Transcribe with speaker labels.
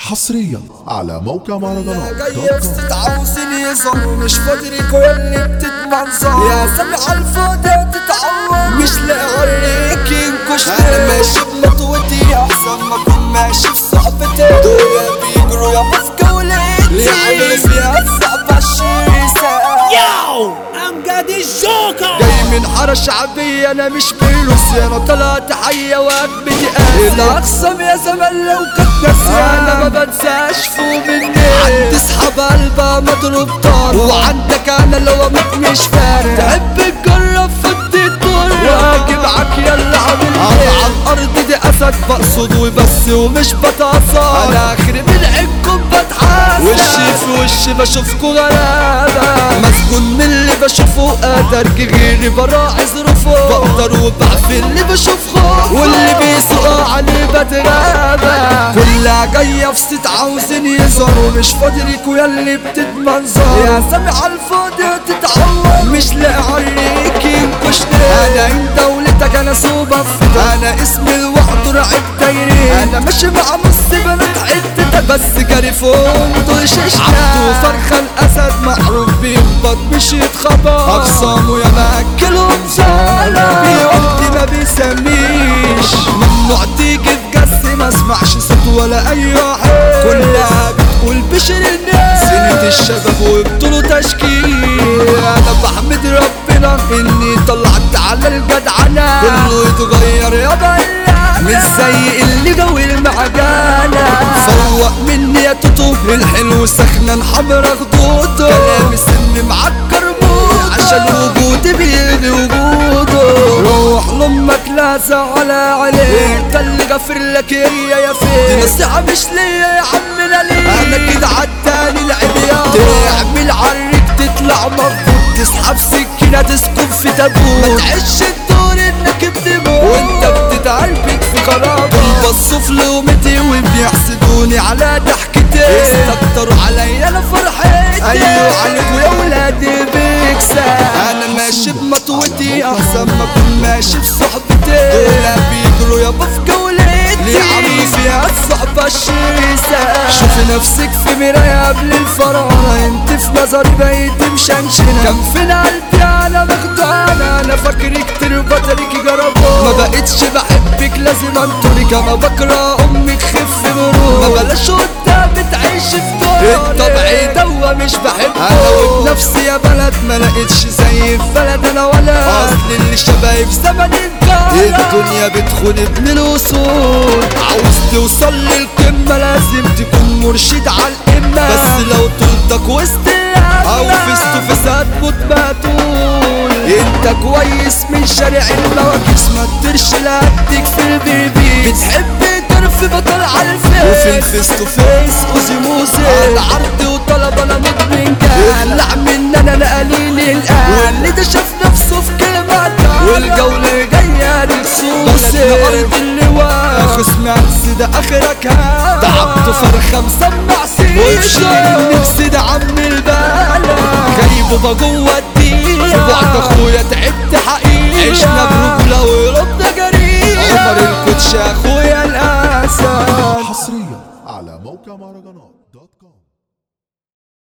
Speaker 1: حصريا على موقع مهرجانات
Speaker 2: جاية تتعوزني يظهر مش فاضلك واللي بتتمنظر يا سامع الفاضي تتعور مش لاقي عليك ينكشني انا ماشي بمطوتي احسن ما اكون ماشي في صحبتي دول بيجروا يا في جولتي اللي عامل فيها الصعب 20 ساعة
Speaker 3: ياو امجد الجوكر
Speaker 2: جاي من حارة شعبية انا مش بيلوس انا طلعت حية واجبتي قاسي الاقسم يا زمان لو كنت ناسي انا ما بنساش فوق مني عندي اصحاب قلبها مضروب طار وعندك انا لو اموت مش فارق تحب تجرب فضي الدور واجيبك يلا عامل ايه على الارض دي اسد بقصد وبس ومش بتعصب انا اخري من عينكم بتحاسب وشي في وشي بشوفكوا غلابة مسجون من اللي بشوفه قادر غيري براعي ظروفه بقدر وبعفي اللي بشوفه واللي بيسوق عليه بتغابى كلها جاية في ست عاوزين يظهروا مش فاضلكوا ياللي بتتمنظر يا سامع الفاضي تتعور مش لاقي عليك ينكشني انا عين دولتك انا صوبة انا اسمي لوحده رعب دايرين انا ماشي مع نص بنات حتتك بس جاريفون دول شاشتك عبده فرخة الاسد معروف بيخبط مش يتخبط اقسامه يا ماكلهم زالة بيقضي ما بيسميش ممنوع تيجي تجسي ما اسمعش صوت ولا اي واحد كلها بتقول بشر الناس سنة الشباب وبطولوا تشكيل انا بحمد ربنا اني طلعت على الجدعنة كله يتغير يا بلا مش زي اللي جوي المعجنة فوق مني يا توتو الحلو سخنة حمرا خدوده كلامي سن معكر موت عشان وجودي بيغني وجوده روح لامك لا زعل عليك انت اللي غفر لك هي يا فين دي نصيحة مش ليا يا عمنا ليه انا كده عالتاني العبيان تعمل عريك تطلع مفروض تسحب سكينة تسكن في تابوت ما تعيش الدور انك بتموت وانت بتتعربك في قرابة بصوا في لومتي وبيحسدوني على ضحكتي استكتروا عليا انا فرحتي ايوه عليكوا يا ولادي بيكسب انا ماشي بمطوتي احسن ما اكون ماشي في صحبتي دول بيجروا يابا في جولتي ليه عامل فيها الصحبة الشيسة شوفي نفسك في مراية قبل الفرانة انت في نظري بقيت مشنشنة كان فين قلبي انا مخدوعة انا فاكرك كتير بطريقي جربوه ما بقتش بحبك لازم انطرك انا بكره امك خف مرور ما بلاش قدامي تعيش في دور الطبع دوا مش بحبه انا وبنفسي يا بلد ما لقيتش زي في بلد انا ولا اصل اللي شبهي في زمن الدنيا بتخون ابن الاصول عاوز توصل للقمة لازم تكون مرشد على القمة بس لو طولتك وسط او فيس تو فيس هتموت مقتول انت كويس من شارع المواكس ما تديرش لقدك في البيبي بتحب طرف بطل على الفيس وفي الفيس تو فيس اوزي موزي على عرض وطلب انا مدمن جال اقلع من انا قليل القلب واللي ده شاف نفسه في كلمة والجولة جاية للسوسي ارض اللواء خصم عكس ده اخرك ها تعبت فرخة مسمع سيشة النفس ده عم البلا غريبه جوه الدين في بعد اخويا تعبت حقيقي عشنا برجولة وربنا جريء عمر الكوتش اخويا الاسد
Speaker 1: حصريا على موقع مهرجانات دوت كوم.